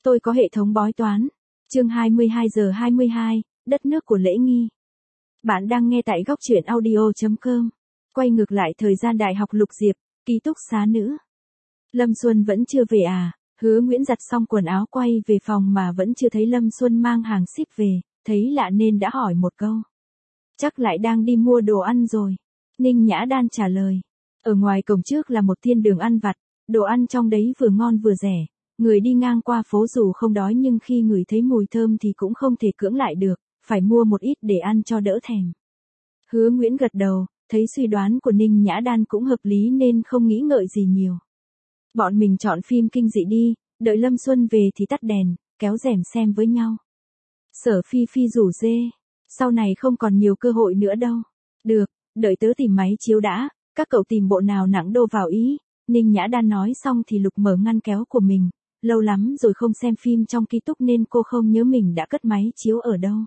Tôi có hệ thống bói toán. Chương 22:22, đất nước của lễ nghi. Bạn đang nghe tại góc truyện audio.com. Quay ngược lại thời gian đại học Lục Diệp, ký túc xá nữ. Lâm Xuân vẫn chưa về à? Hứa Nguyễn giặt xong quần áo quay về phòng mà vẫn chưa thấy Lâm Xuân mang hàng ship về, thấy lạ nên đã hỏi một câu. Chắc lại đang đi mua đồ ăn rồi. Ninh Nhã Đan trả lời. Ở ngoài cổng trước là một thiên đường ăn vặt, đồ ăn trong đấy vừa ngon vừa rẻ. Người đi ngang qua phố dù không đói nhưng khi ngửi thấy mùi thơm thì cũng không thể cưỡng lại được, phải mua một ít để ăn cho đỡ thèm. Hứa Nguyễn gật đầu, thấy suy đoán của Ninh Nhã Đan cũng hợp lý nên không nghĩ ngợi gì nhiều. Bọn mình chọn phim kinh dị đi, đợi Lâm Xuân về thì tắt đèn, kéo rèm xem với nhau. Sở Phi Phi rủ dê, sau này không còn nhiều cơ hội nữa đâu. Được, đợi tớ tìm máy chiếu đã, các cậu tìm bộ nào nặng đô vào ý. Ninh Nhã Đan nói xong thì lục mở ngăn kéo của mình. Lâu lắm rồi không xem phim trong ký túc nên cô không nhớ mình đã cất máy chiếu ở đâu.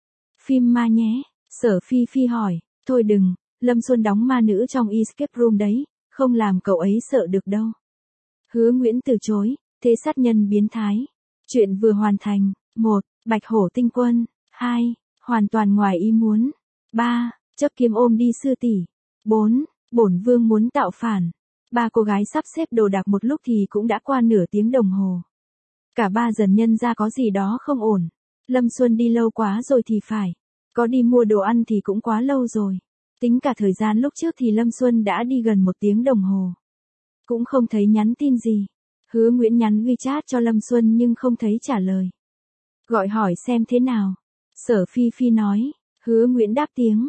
Phim ma nhé, Sở Phi Phi hỏi. Thôi đừng, Lâm Xuân đóng ma nữ trong Escape Room đấy, không làm cậu ấy sợ được đâu. Hứa Nguyễn từ chối, thế sát nhân biến thái. Chuyện vừa hoàn thành. 1. Bạch hổ tinh quân. 2. Hoàn toàn ngoài ý muốn. 3. Chấp kiếm ôm đi sư tỷ. 4. Bổn vương muốn tạo phản. Ba cô gái sắp xếp đồ đạc một lúc thì cũng đã qua nửa tiếng đồng hồ. Cả ba dần nhận ra có gì đó không ổn. Lâm Xuân đi lâu quá rồi thì phải. Có đi mua đồ ăn thì cũng quá lâu rồi. Tính cả thời gian lúc trước thì Lâm Xuân đã đi gần 1 tiếng đồng hồ. Cũng không thấy nhắn tin gì. Hứa Nguyễn nhắn WeChat cho Lâm Xuân nhưng không thấy trả lời. Gọi hỏi xem thế nào. Sở Phi Phi nói. Hứa Nguyễn đáp tiếng,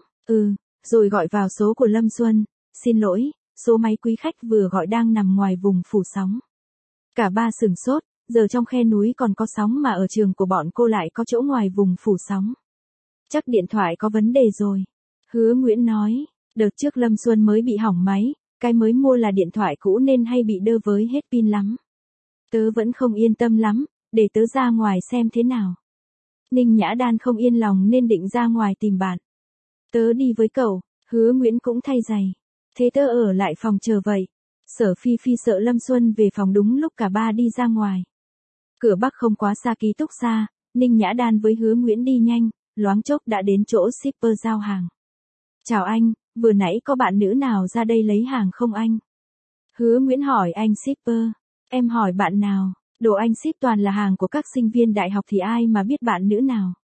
rồi gọi vào số của Lâm Xuân. Xin lỗi, số máy quý khách vừa gọi đang nằm ngoài vùng phủ sóng. Cả ba sửng sốt, giờ trong khe núi còn có sóng mà ở trường của bọn cô lại có chỗ ngoài vùng phủ sóng. Chắc điện thoại có vấn đề rồi. Hứa Nguyễn nói, đợt trước Lâm Xuân mới bị hỏng máy, cái mới mua là điện thoại cũ nên hay bị đơ với hết pin lắm. Tớ vẫn không yên tâm lắm, để tớ ra ngoài xem thế nào. Ninh Nhã Đan không yên lòng nên định ra ngoài tìm bạn. Tớ đi với cậu. Hứa Nguyễn cũng thay giày. Thế tớ ở lại phòng chờ vậy. Sở Phi Phi sợ Lâm Xuân về phòng đúng lúc cả ba đi ra ngoài. Cửa Bắc không quá xa ký túc xa, Ninh Nhã Đan với Hứa Nguyễn đi nhanh, loáng chốc đã đến chỗ shipper giao hàng. Chào anh, vừa nãy có bạn nữ nào ra đây lấy hàng không anh? Hứa Nguyễn hỏi anh shipper. Em hỏi bạn nào, đồ anh ship toàn là hàng của các sinh viên đại học thì ai mà biết bạn nữ nào?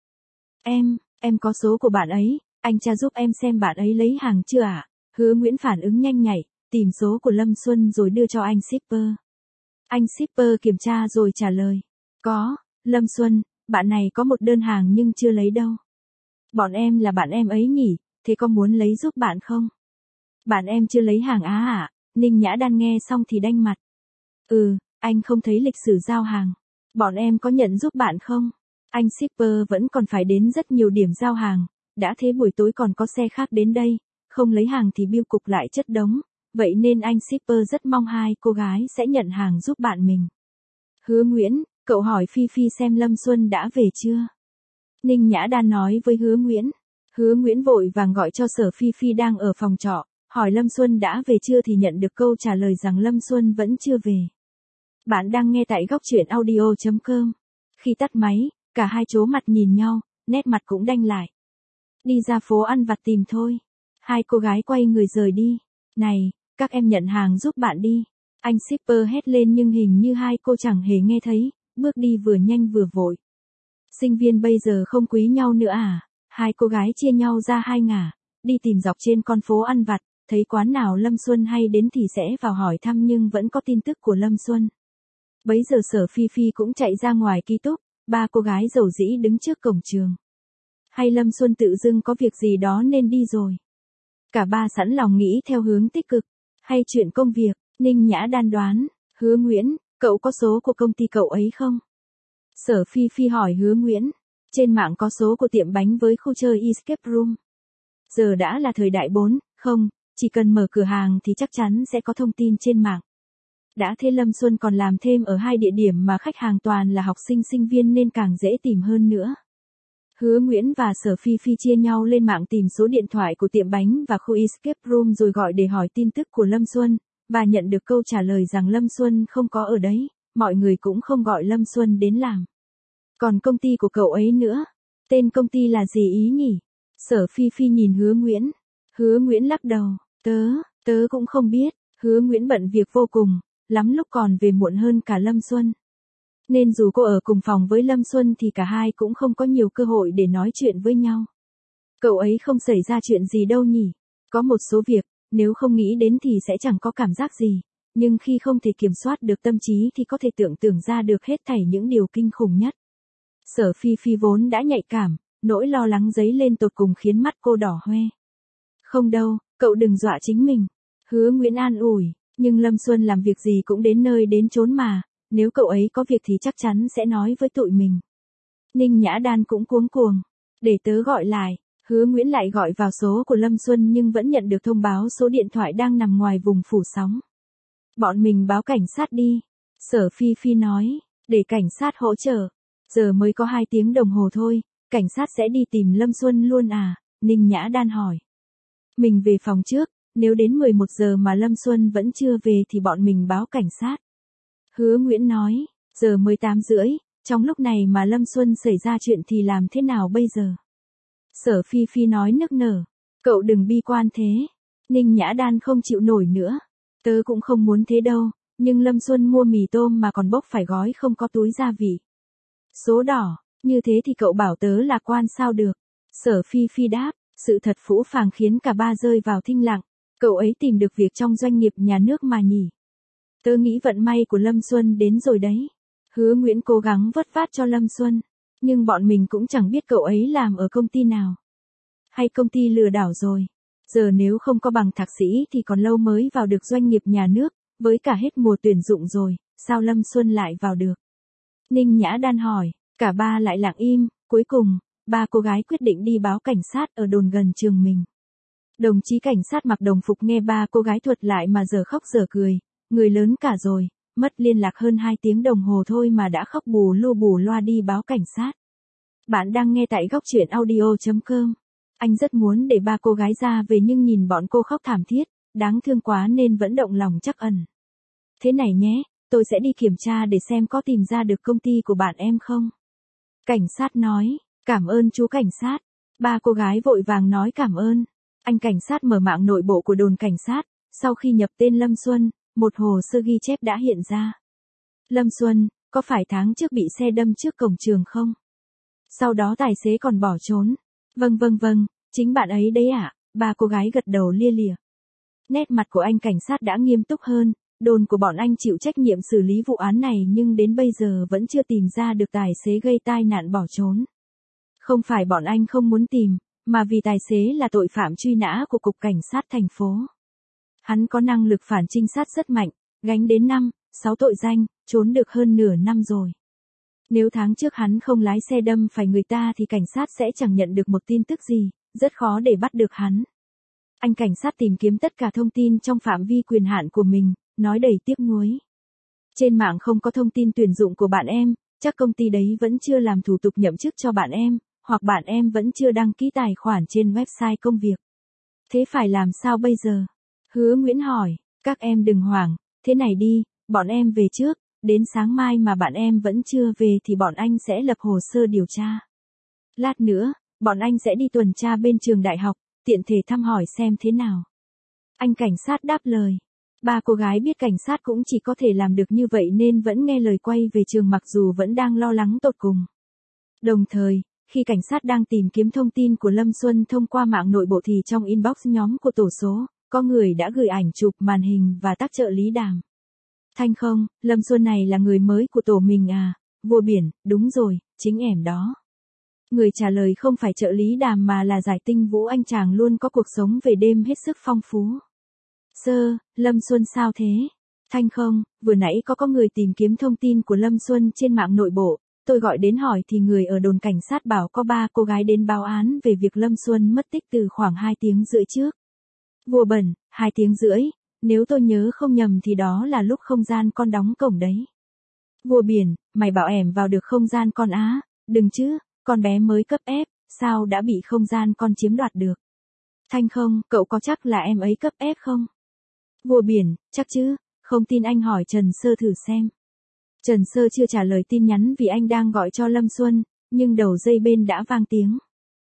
Em có số của bạn ấy, anh tra giúp em xem bạn ấy lấy hàng chưa ạ? Hứa Nguyễn phản ứng nhanh nhạy, tìm số của Lâm Xuân rồi đưa cho anh shipper. Anh shipper kiểm tra rồi trả lời. Có, Lâm Xuân, bạn này có một đơn hàng nhưng chưa lấy đâu. Bọn em là bạn em ấy nhỉ, thế có muốn lấy giúp bạn không? Bạn em chưa lấy hàng á ạ. Ninh Nhã Đan nghe xong thì đanh mặt. Anh không thấy lịch sử giao hàng. Bọn em có nhận giúp bạn không? Anh shipper vẫn còn phải đến rất nhiều điểm giao hàng, đã thế buổi tối còn có xe khác đến đây, không lấy hàng thì bưu cục lại chất đống, vậy nên anh shipper rất mong hai cô gái sẽ nhận hàng giúp bạn mình. Hứa Nguyễn, cậu hỏi Phi Phi xem Lâm Xuân đã về chưa? Ninh Nhã Đan nói với Hứa Nguyễn. Hứa Nguyễn vội vàng gọi cho Sở Phi Phi đang ở phòng trọ, hỏi Lâm Xuân đã về chưa thì nhận được câu trả lời rằng Lâm Xuân vẫn chưa về. Bạn đang nghe tại góc truyện audio.com. Khi tắt máy, cả hai chố mặt nhìn nhau, nét mặt cũng đanh lại. Đi ra phố ăn vặt tìm thôi. Hai cô gái quay người rời đi. Này, các em nhận hàng giúp bạn đi. Anh shipper hét lên nhưng hình như hai cô chẳng hề nghe thấy, bước đi vừa nhanh vừa vội. Sinh viên bây giờ không quý nhau nữa à? Hai cô gái chia nhau ra hai ngả, đi tìm dọc trên con phố ăn vặt, thấy quán nào Lâm Xuân hay đến thì sẽ vào hỏi thăm nhưng vẫn có tin tức của Lâm Xuân. Bấy giờ Sở Phi Phi cũng chạy ra ngoài ký túc, ba cô gái rầu rĩ đứng trước cổng trường. Hay Lâm Xuân tự dưng có việc gì đó nên đi rồi. Cả ba sẵn lòng nghĩ theo hướng tích cực. Hay chuyện công việc, Ninh Nhã Đan đoán. Hứa Nguyễn, cậu có số của công ty cậu ấy không? Sở Phi Phi hỏi Hứa Nguyễn. Trên mạng có số của tiệm bánh với khu chơi Escape Room. Giờ đã là thời đại 4.0, chỉ cần mở cửa hàng thì chắc chắn sẽ có thông tin trên mạng. Đã thế Lâm Xuân còn làm thêm ở 2 địa điểm mà khách hàng toàn là học sinh sinh viên nên càng dễ tìm hơn nữa. Hứa Nguyễn và Sở Phi Phi chia nhau lên mạng tìm số điện thoại của tiệm bánh và khu Escape Room rồi gọi để hỏi tin tức của Lâm Xuân, và nhận được câu trả lời rằng Lâm Xuân không có ở đấy, mọi người cũng không gọi Lâm Xuân đến làm. Còn công ty của cậu ấy nữa, tên công ty là gì ý nhỉ? Sở Phi Phi nhìn Hứa Nguyễn. Hứa Nguyễn lắc đầu, tớ cũng không biết. Hứa Nguyễn bận việc vô cùng, lắm lúc còn về muộn hơn cả Lâm Xuân. Nên dù cô ở cùng phòng với Lâm Xuân thì cả hai cũng không có nhiều cơ hội để nói chuyện với nhau. Cậu ấy không xảy ra chuyện gì đâu nhỉ? Có một số việc, nếu không nghĩ đến thì sẽ chẳng có cảm giác gì. Nhưng khi không thể kiểm soát được tâm trí thì có thể tưởng tượng ra được hết thảy những điều kinh khủng nhất. Sở Phi Phi vốn đã nhạy cảm, nỗi lo lắng dấy lên tột cùng khiến mắt cô đỏ hoe. Không đâu, cậu đừng dọa chính mình. Hứa Nguyễn an ủi, nhưng Lâm Xuân làm việc gì cũng đến nơi đến chốn mà, nếu cậu ấy có việc thì chắc chắn sẽ nói với tụi mình. Ninh Nhã Đan cũng cuống cuồng, để tớ gọi lại. Hứa Nguyễn lại gọi vào số của Lâm Xuân nhưng vẫn nhận được thông báo số điện thoại đang nằm ngoài vùng phủ sóng. Bọn mình báo cảnh sát đi. Sở Phi Phi nói, để cảnh sát hỗ trợ. Giờ mới có 2 tiếng đồng hồ thôi, cảnh sát sẽ đi tìm Lâm Xuân luôn à? Ninh Nhã Đan hỏi. Mình về phòng trước, nếu đến 11 giờ mà Lâm Xuân vẫn chưa về thì bọn mình báo cảnh sát. Hứa Nguyễn nói, giờ mới 8:30, trong lúc này mà Lâm Xuân xảy ra chuyện thì làm thế nào bây giờ? Sở Phi Phi nói nức nở, cậu đừng bi quan thế. Ninh Nhã Đan không chịu nổi nữa. Tớ cũng không muốn thế đâu, nhưng Lâm Xuân mua mì tôm mà còn bốc phải gói không có túi gia vị. Số đỏ, như thế thì cậu bảo tớ lạc quan sao được? Sở Phi Phi đáp, sự thật phũ phàng khiến cả ba rơi vào thinh lặng. Cậu ấy tìm được việc trong doanh nghiệp nhà nước mà nhỉ? Tớ nghĩ vận may của Lâm Xuân đến rồi đấy. Hứa Nguyễn cố gắng vất vát cho Lâm Xuân, nhưng bọn mình cũng chẳng biết cậu ấy làm ở công ty nào. Hay công ty lừa đảo rồi. Giờ nếu không có bằng thạc sĩ thì còn lâu mới vào được doanh nghiệp nhà nước, với cả hết mùa tuyển dụng rồi, sao Lâm Xuân lại vào được? Ninh Nhã Đan hỏi, cả ba lại lặng im, cuối cùng, ba cô gái quyết định đi báo cảnh sát ở đồn gần trường mình. Đồng chí cảnh sát mặc đồng phục nghe ba cô gái thuật lại mà giờ khóc giờ cười, người lớn cả rồi, mất liên lạc hơn 2 tiếng đồng hồ thôi mà đã khóc bù loa đi báo cảnh sát. Bạn đang nghe tại góc truyện audio.com. Anh rất muốn để ba cô gái ra về nhưng nhìn bọn cô khóc thảm thiết, đáng thương quá nên vẫn động lòng trắc ẩn. Thế này nhé, tôi sẽ đi kiểm tra để xem có tìm ra được công ty của bạn em không. Cảnh sát nói, cảm ơn chú cảnh sát. Ba cô gái vội vàng nói cảm ơn. Anh cảnh sát mở mạng nội bộ của đồn cảnh sát, sau khi nhập tên Lâm Xuân, một hồ sơ ghi chép đã hiện ra. Lâm Xuân, có phải tháng trước bị xe đâm trước cổng trường không? Sau đó tài xế còn bỏ trốn. Vâng, chính bạn ấy đấy ạ. Ba cô gái gật đầu lia lịa. Nét mặt của anh cảnh sát đã nghiêm túc hơn, đồn của bọn anh chịu trách nhiệm xử lý vụ án này nhưng đến bây giờ vẫn chưa tìm ra được tài xế gây tai nạn bỏ trốn. Không phải bọn anh không muốn tìm, mà vì tài xế là tội phạm truy nã của Cục Cảnh sát thành phố. Hắn có năng lực phản trinh sát rất mạnh, gánh đến 5-6 tội danh, trốn được hơn nửa năm rồi. Nếu tháng trước hắn không lái xe đâm phải người ta thì cảnh sát sẽ chẳng nhận được một tin tức gì, rất khó để bắt được hắn. Anh cảnh sát tìm kiếm tất cả thông tin trong phạm vi quyền hạn của mình, nói đầy tiếc nuối. Trên mạng không có thông tin tuyển dụng của bạn em, chắc công ty đấy vẫn chưa làm thủ tục nhậm chức cho bạn em, hoặc bạn em vẫn chưa đăng ký tài khoản trên website công việc. Thế phải làm sao bây giờ? Hứa Nguyễn hỏi, các em đừng hoảng, thế này đi, bọn em về trước, đến sáng mai mà bạn em vẫn chưa về thì bọn anh sẽ lập hồ sơ điều tra. Lát nữa, bọn anh sẽ đi tuần tra bên trường đại học, tiện thể thăm hỏi xem thế nào. Anh cảnh sát đáp lời. Ba cô gái biết cảnh sát cũng chỉ có thể làm được như vậy nên vẫn nghe lời quay về trường mặc dù vẫn đang lo lắng tột cùng. Đồng thời, khi cảnh sát đang tìm kiếm thông tin của Lâm Xuân thông qua mạng nội bộ thì trong inbox nhóm của tổ số, có người đã gửi ảnh chụp màn hình và tác trợ lý đàm. Thanh không, Lâm Xuân này là người mới của tổ mình à? Vua biển, đúng rồi, chính ẻm đó. Người trả lời không phải trợ lý đàm mà là Giải Tinh Vũ, anh chàng luôn có cuộc sống về đêm hết sức phong phú. Lâm Xuân sao thế? Thanh không, vừa nãy có người tìm kiếm thông tin của Lâm Xuân trên mạng nội bộ, tôi gọi đến hỏi thì người ở đồn cảnh sát bảo có 3 cô gái đến báo án về việc Lâm Xuân mất tích từ khoảng 2 tiếng rưỡi trước. Vua bẩn, 2 tiếng rưỡi, nếu tôi nhớ không nhầm thì đó là lúc không gian con đóng cổng đấy. Vua biển, mày bảo ẻm vào được không gian con á? Đừng chứ, con bé mới cấp ép, sao đã bị không gian con chiếm đoạt được? Thanh không, cậu có chắc là em ấy cấp ép không? Vua biển, chắc chứ, không tin anh hỏi Trần Sơ thử xem. Trần Sơ chưa trả lời tin nhắn vì anh đang gọi cho Lâm Xuân, nhưng đầu dây bên đã vang tiếng.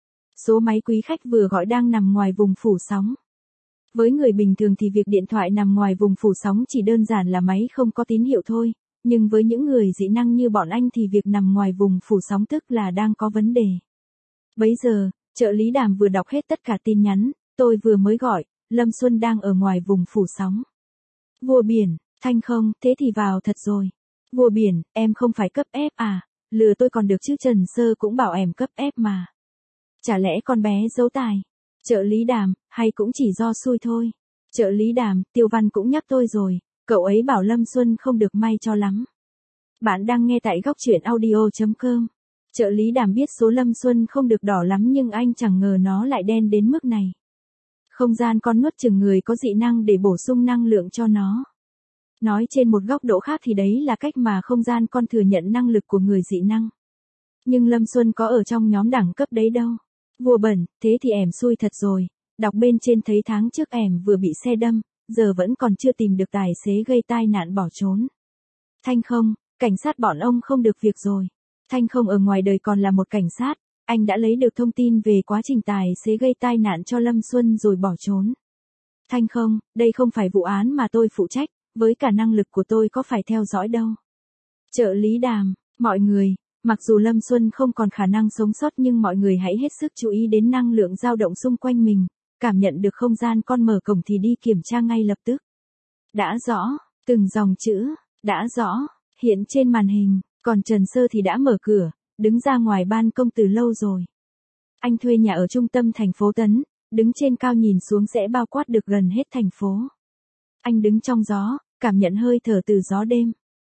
Số máy quý khách vừa gọi đang nằm ngoài vùng phủ sóng. Với người bình thường thì việc điện thoại nằm ngoài vùng phủ sóng chỉ đơn giản là máy không có tín hiệu thôi, nhưng với những người dị năng như bọn anh thì việc nằm ngoài vùng phủ sóng tức là đang có vấn đề. Bấy giờ, trợ lý Đàm vừa đọc hết tất cả tin nhắn, tôi vừa mới gọi, Lâm Xuân đang ở ngoài vùng phủ sóng. Vua biển, Thanh không, thế thì vào thật rồi. Vua biển, em không phải cấp F à, lừa tôi còn được chứ, Trần Sơ cũng bảo em cấp F mà. Chả lẽ con bé giấu tài? Trợ lý Đàm, hay cũng chỉ do xui thôi. Trợ lý Đàm, Tiêu Văn cũng nhắc tôi rồi, cậu ấy bảo Lâm Xuân không được may cho lắm. Bạn đang nghe tại góc truyện audio.com. Trợ lý Đàm biết số Lâm Xuân không được đỏ lắm nhưng anh chẳng ngờ nó lại đen đến mức này. Không gian con nuốt chừng người có dị năng để bổ sung năng lượng cho nó. Nói trên một góc độ khác thì đấy là cách mà không gian con thừa nhận năng lực của người dị năng. Nhưng Lâm Xuân có ở trong nhóm đẳng cấp đấy đâu. Vua bẩn, thế thì em xui thật rồi. Đọc bên trên thấy tháng trước em vừa bị xe đâm, giờ vẫn còn chưa tìm được tài xế gây tai nạn bỏ trốn. Thanh không, cảnh sát bọn ông không được việc rồi. Thanh không ở ngoài đời còn là một cảnh sát, anh đã lấy được thông tin về quá trình tài xế gây tai nạn cho Lâm Xuân rồi bỏ trốn. Thanh không, đây không phải vụ án mà tôi phụ trách, với cả năng lực của tôi có phải theo dõi đâu. Trợ lý Đàm, mọi người, mặc dù Lâm Xuân không còn khả năng sống sót nhưng mọi người hãy hết sức chú ý đến năng lượng dao động xung quanh mình, cảm nhận được không gian con mở cổng thì đi kiểm tra ngay lập tức. Đã rõ, từng dòng chữ, đã rõ, hiện trên màn hình, còn Trần Sơ thì đã mở cửa, đứng ra ngoài ban công từ lâu rồi. Anh thuê nhà ở trung tâm thành phố Tấn, đứng trên cao nhìn xuống sẽ bao quát được gần hết thành phố. Anh đứng trong gió, cảm nhận hơi thở từ gió đêm.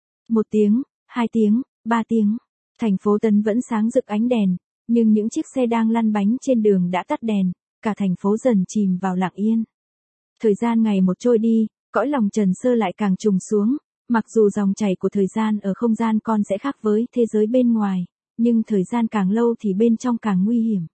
1 tiếng, 2 tiếng, 3 tiếng. Thành phố Tấn vẫn sáng rực ánh đèn, nhưng những chiếc xe đang lăn bánh trên đường đã tắt đèn, cả thành phố dần chìm vào lặng yên. Thời gian ngày một trôi đi, cõi lòng Trần Sơ lại càng trùng xuống, mặc dù dòng chảy của thời gian ở không gian con sẽ khác với thế giới bên ngoài, nhưng thời gian càng lâu thì bên trong càng nguy hiểm.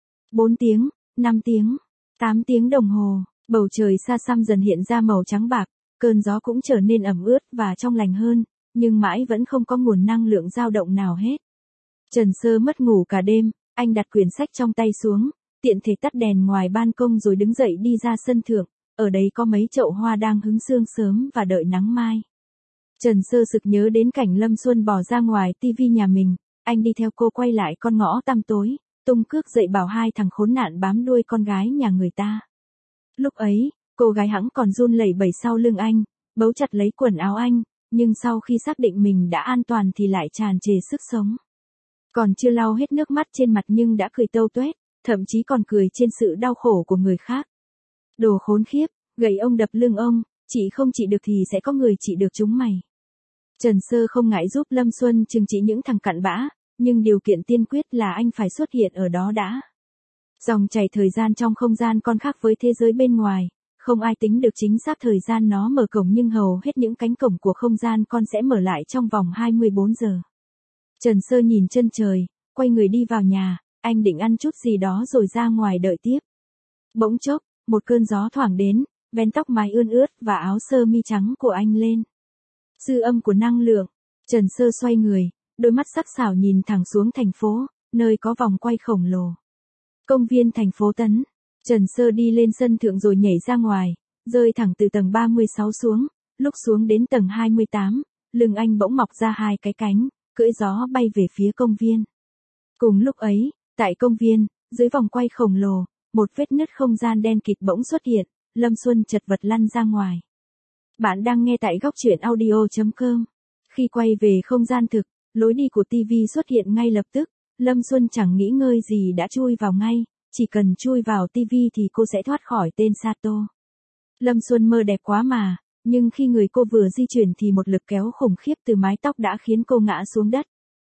4 tiếng, 5 tiếng, 8 tiếng đồng hồ, bầu trời xa xăm dần hiện ra màu trắng bạc, cơn gió cũng trở nên ẩm ướt và trong lành hơn, nhưng mãi vẫn không có nguồn năng lượng dao động nào hết. Trần Sơ mất ngủ cả đêm, anh đặt quyển sách trong tay xuống, tiện thể tắt đèn ngoài ban công rồi đứng dậy đi ra sân thượng, ở đấy có mấy chậu hoa đang hứng sương sớm và đợi nắng mai. Trần Sơ sực nhớ đến cảnh Lâm Xuân bỏ ra ngoài tivi nhà mình, anh đi theo cô quay lại con ngõ tăm tối, tung cước dậy bảo hai thằng khốn nạn bám đuôi con gái nhà người ta. Lúc ấy, cô gái hẵng còn run lẩy bẩy sau lưng anh, bấu chặt lấy quần áo anh, nhưng sau khi xác định mình đã an toàn thì lại tràn trề sức sống. Còn chưa lau hết nước mắt trên mặt nhưng đã cười tâu tuét, thậm chí còn cười trên sự đau khổ của người khác. Đồ khốn khiếp, gậy ông đập lưng ông, chị không trị được thì sẽ có người trị được chúng mày. Trần Sơ không ngại giúp Lâm Xuân trừng trị những thằng cặn bã, nhưng điều kiện tiên quyết là anh phải xuất hiện ở đó đã. Dòng chảy thời gian trong không gian con khác với thế giới bên ngoài, không ai tính được chính xác thời gian nó mở cổng nhưng hầu hết những cánh cổng của không gian con sẽ mở lại trong vòng 24 giờ. Trần Sơ nhìn chân trời, quay người đi vào nhà, anh định ăn chút gì đó rồi ra ngoài đợi tiếp. Bỗng chốc, một cơn gió thoảng đến, vén tóc mái ươn ướt và áo sơ mi trắng của anh lên. Dư âm của năng lượng, Trần Sơ xoay người, đôi mắt sắc sảo nhìn thẳng xuống thành phố, nơi có vòng quay khổng lồ. Công viên thành phố Tấn. Trần Sơ đi lên sân thượng rồi nhảy ra ngoài, rơi thẳng từ tầng 36 xuống, lúc xuống đến tầng 28, lưng anh bỗng mọc ra hai cái cánh, cưỡi gió bay về phía công viên. Cùng lúc ấy, tại công viên, dưới vòng quay khổng lồ, một vết nứt không gian đen kịt bỗng xuất hiện, Lâm Xuân chật vật lăn ra ngoài. Bạn đang nghe tại góc truyện audio.com. Khi quay về không gian thực, lối đi của TV xuất hiện ngay lập tức, Lâm Xuân chẳng nghĩ ngơi gì đã chui vào ngay, chỉ cần chui vào TV thì cô sẽ thoát khỏi tên Sato. Lâm Xuân mơ đẹp quá mà, nhưng khi người cô vừa di chuyển thì một lực kéo khủng khiếp từ mái tóc đã khiến cô ngã xuống đất.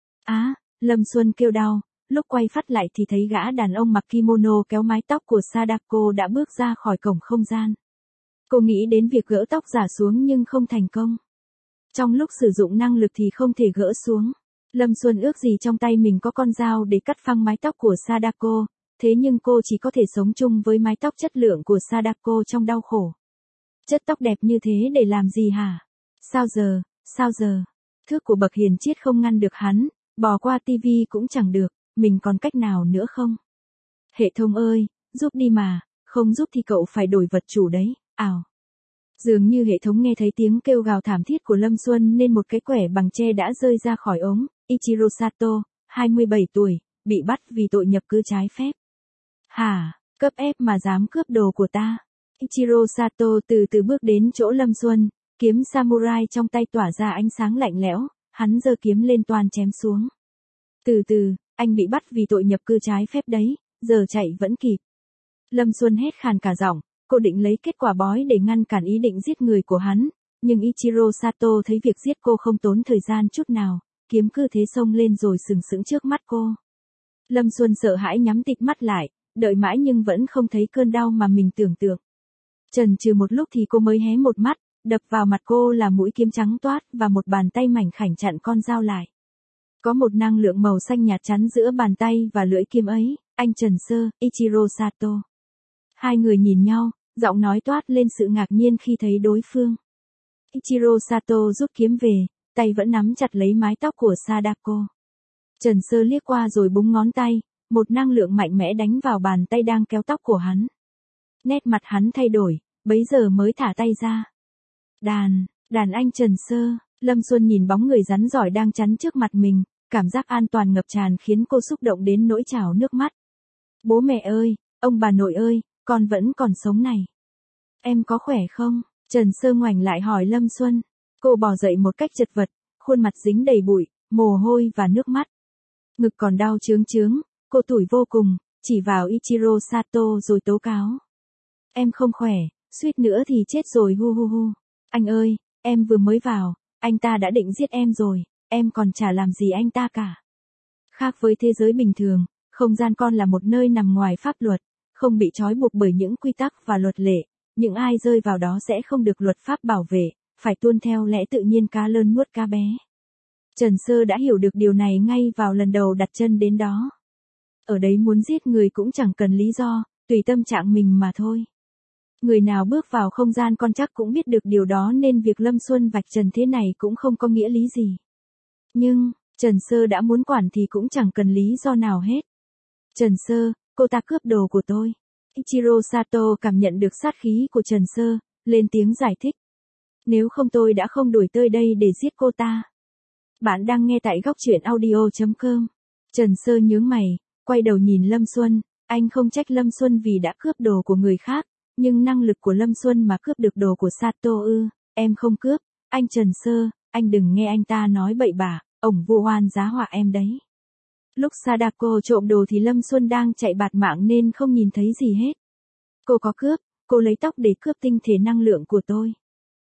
Á, Lâm Xuân kêu đau, lúc quay phát lại thì thấy gã đàn ông mặc kimono kéo mái tóc của Sadako đã bước ra khỏi cổng không gian. Cô nghĩ đến việc gỡ tóc giả xuống nhưng không thành công. Trong lúc sử dụng năng lực thì không thể gỡ xuống. Lâm Xuân ước gì trong tay mình có con dao để cắt phăng mái tóc của Sadako, thế nhưng cô chỉ có thể sống chung với mái tóc chất lượng của Sadako trong đau khổ. Chất tóc đẹp như thế để làm gì hả? Sao giờ, sao giờ? Thước của bậc hiền triết không ngăn được hắn, bò qua tivi cũng chẳng được, mình còn cách nào nữa không? Hệ thống ơi, giúp đi mà, không giúp thì cậu phải đổi vật chủ đấy, ảo. Dường như hệ thống nghe thấy tiếng kêu gào thảm thiết của Lâm Xuân nên một cái quẻ bằng tre đã rơi ra khỏi ống. Ichiro Sato, 27 tuổi, bị bắt vì tội nhập cư trái phép. Hả, cấp ép mà dám cướp đồ của ta. Ichiro Sato từ từ bước đến chỗ Lâm Xuân, kiếm samurai trong tay tỏa ra ánh sáng lạnh lẽo, hắn giơ kiếm lên toan chém xuống. Từ từ, anh bị bắt vì tội nhập cư trái phép đấy, giờ chạy vẫn kịp. Lâm Xuân hét khàn cả giọng, cô định lấy kết quả bói để ngăn cản ý định giết người của hắn, nhưng Ichiro Sato thấy việc giết cô không tốn thời gian chút nào, kiếm cứ thế xông lên rồi sừng sững trước mắt cô. Lâm Xuân sợ hãi nhắm tịt mắt lại, đợi mãi nhưng vẫn không thấy cơn đau mà mình tưởng tượng. Chần chừ một lúc thì cô mới hé một mắt, đập vào mặt cô là mũi kiếm trắng toát và một bàn tay mảnh khảnh chặn con dao lại. Có một năng lượng màu xanh nhạt chắn giữa bàn tay và lưỡi kiếm ấy, anh Trần Sơ, Ichiro Sato. Hai người nhìn nhau, giọng nói toát lên sự ngạc nhiên khi thấy đối phương. Ichiro Sato rút kiếm về, tay vẫn nắm chặt lấy mái tóc của Sadako. Trần Sơ liếc qua rồi búng ngón tay, một năng lượng mạnh mẽ đánh vào bàn tay đang kéo tóc của hắn. Nét mặt hắn thay đổi, bấy giờ mới thả tay ra. Đàn anh Trần Sơ, Lâm Xuân nhìn bóng người rắn giỏi đang chắn trước mặt mình, cảm giác an toàn ngập tràn khiến cô xúc động đến nỗi trào nước mắt. Bố mẹ ơi, ông bà nội ơi, con vẫn còn sống này. Em có khỏe không? Trần Sơ ngoảnh lại hỏi Lâm Xuân. Cô bò dậy một cách chật vật, khuôn mặt dính đầy bụi, mồ hôi và nước mắt. Ngực còn đau chướng chướng, cô tủi vô cùng, chỉ vào Ichiro Sato rồi tố cáo. Em không khỏe, suýt nữa thì chết rồi hu hu hu. Anh ơi, em vừa mới vào, anh ta đã định giết em rồi, em còn chả làm gì anh ta cả. Khác với thế giới bình thường, không gian con là một nơi nằm ngoài pháp luật, không bị trói buộc bởi những quy tắc và luật lệ, những ai rơi vào đó sẽ không được luật pháp bảo vệ, phải tuân theo lẽ tự nhiên cá lớn nuốt cá bé. Trần Sơ đã hiểu được điều này ngay vào lần đầu đặt chân đến đó. Ở đấy muốn giết người cũng chẳng cần lý do, tùy tâm trạng mình mà thôi. Người nào bước vào không gian con chắc cũng biết được điều đó nên việc Lâm Xuân vạch trần thế này cũng không có nghĩa lý gì. Nhưng, Trần Sơ đã muốn quản thì cũng chẳng cần lý do nào hết. Trần Sơ, cô ta cướp đồ của tôi. Ichiro Sato cảm nhận được sát khí của Trần Sơ, lên tiếng giải thích. Nếu không tôi đã không đuổi tới đây để giết cô ta. Bạn đang nghe tại góc truyện audio.com. Trần Sơ nhướng mày, quay đầu nhìn Lâm Xuân, anh không trách Lâm Xuân vì đã cướp đồ của người khác, nhưng năng lực của Lâm Xuân mà cướp được đồ của Sato em không cướp, anh Trần Sơ, anh đừng nghe anh ta nói bậy bạ, ổng vu oan giá họa em đấy. Lúc Sadako trộm đồ thì Lâm Xuân đang chạy bạt mạng nên không nhìn thấy gì hết. Cô có cướp, cô lấy tóc để cướp tinh thể năng lượng của tôi.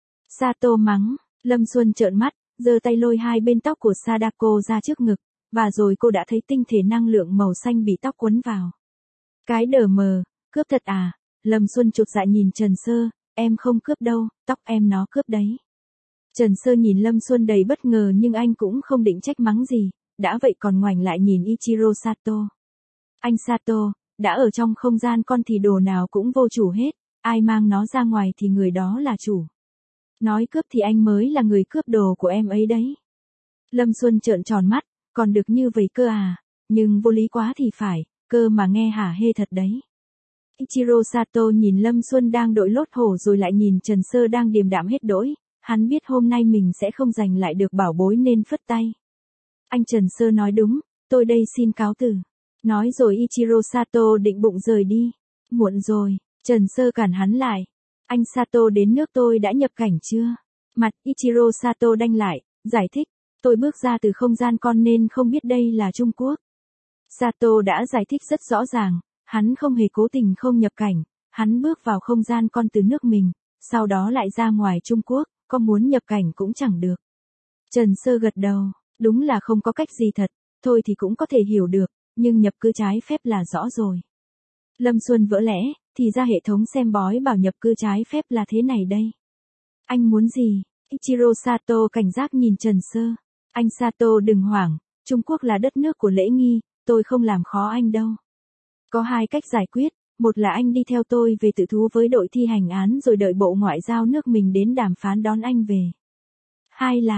Sato mắng, Lâm Xuân trợn mắt, giơ tay lôi hai bên tóc của Sadako ra trước ngực, và rồi cô đã thấy tinh thể năng lượng màu xanh bị tóc quấn vào. Cái đờ mờ, cướp thật à? Lâm Xuân chột dạ nhìn Trần Sơ, em không cướp đâu, tóc em nó cướp đấy. Trần Sơ nhìn Lâm Xuân đầy bất ngờ nhưng anh cũng không định trách mắng gì, đã vậy còn ngoảnh lại nhìn Ichiro Sato. Anh Sato, đã ở trong không gian con thì đồ nào cũng vô chủ hết, ai mang nó ra ngoài thì người đó là chủ. Nói cướp thì anh mới là người cướp đồ của em ấy đấy. Lâm Xuân trợn tròn mắt, còn được như vậy cơ à, nhưng vô lý quá thì phải, cơ mà nghe hả hê thật đấy. Ichiro Sato nhìn Lâm Xuân đang đội lốt hổ rồi lại nhìn Trần Sơ đang điềm đạm hết đỗi, hắn biết hôm nay mình sẽ không giành lại được bảo bối nên phất tay. Anh Trần Sơ nói đúng, tôi đây xin cáo từ. Nói rồi Ichiro Sato định bụng rời đi. Muộn rồi, Trần Sơ cản hắn lại. Anh Sato đến nước tôi đã nhập cảnh chưa? Mặt Ichiro Sato đanh lại, giải thích, tôi bước ra từ không gian con nên không biết đây là Trung Quốc. Sato đã giải thích rất rõ ràng, hắn không hề cố tình không nhập cảnh, hắn bước vào không gian con từ nước mình, sau đó lại ra ngoài Trung Quốc, có muốn nhập cảnh cũng chẳng được. Trần Sơ gật đầu, đúng là không có cách gì thật, thôi thì cũng có thể hiểu được, nhưng nhập cư trái phép là rõ rồi. Lâm Xuân vỡ lẽ, thì ra hệ thống xem bói bảo nhập cư trái phép là thế này đây. Anh muốn gì? Ichiro Sato cảnh giác nhìn Trần Sơ. Anh Sato đừng hoảng, Trung Quốc là đất nước của lễ nghi, tôi không làm khó anh đâu. Có hai cách giải quyết, một là anh đi theo tôi về tự thú với đội thi hành án rồi đợi Bộ Ngoại giao nước mình đến đàm phán đón anh về. Hai là,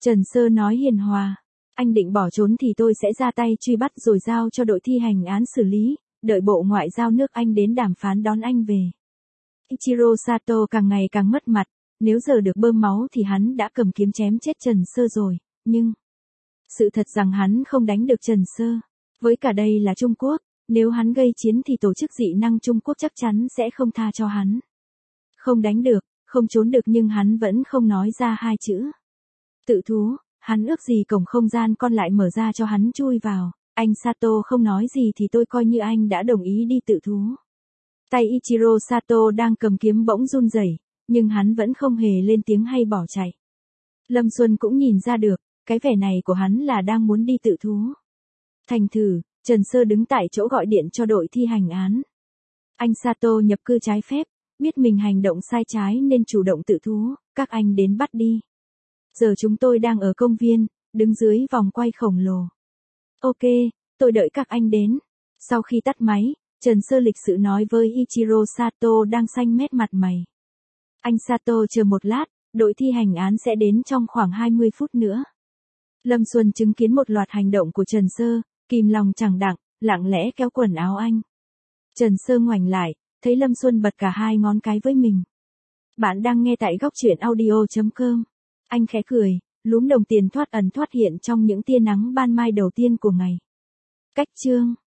Trần Sơ nói hiền hòa. Anh định bỏ trốn thì tôi sẽ ra tay truy bắt rồi giao cho đội thi hành án xử lý, đợi Bộ Ngoại giao nước Anh đến đàm phán đón anh về. Ichiro Sato càng ngày càng mất mặt, nếu giờ được bơm máu thì hắn đã cầm kiếm chém chết Trần Sơ rồi, nhưng sự thật rằng hắn không đánh được Trần Sơ. Với cả đây là Trung Quốc, nếu hắn gây chiến thì tổ chức dị năng Trung Quốc chắc chắn sẽ không tha cho hắn. Không đánh được, không trốn được nhưng hắn vẫn không nói ra hai chữ. Tự thú, hắn ước gì cổng không gian con lại mở ra cho hắn chui vào. Anh Sato không nói gì thì tôi coi như anh đã đồng ý đi tự thú. Tay Ichiro Sato đang cầm kiếm bỗng run rẩy, nhưng hắn vẫn không hề lên tiếng hay bỏ chạy. Lâm Xuân cũng nhìn ra được, cái vẻ này của hắn là đang muốn đi tự thú. Thành thử, Trần Sơ đứng tại chỗ gọi điện cho đội thi hành án. Anh Sato nhập cư trái phép, biết mình hành động sai trái nên chủ động tự thú, các anh đến bắt đi. Giờ chúng tôi đang ở công viên, đứng dưới vòng quay khổng lồ. Ok, tôi đợi các anh đến. Sau khi tắt máy, Trần Sơ lịch sự nói với Ichiro Sato đang xanh mét mặt mày. Anh Sato chờ một lát, đội thi hành án sẽ đến trong khoảng 20 phút nữa. Lâm Xuân chứng kiến một loạt hành động của Trần Sơ, kìm lòng chẳng đặng, lặng lẽ kéo quần áo anh. Trần Sơ ngoảnh lại, thấy Lâm Xuân bật cả hai ngón cái với mình. Bạn đang nghe tại góc truyện audio.com. Anh khẽ cười, lúm đồng tiền thoát ẩn thoát hiện trong những tia nắng ban mai đầu tiên của ngày. Cách chương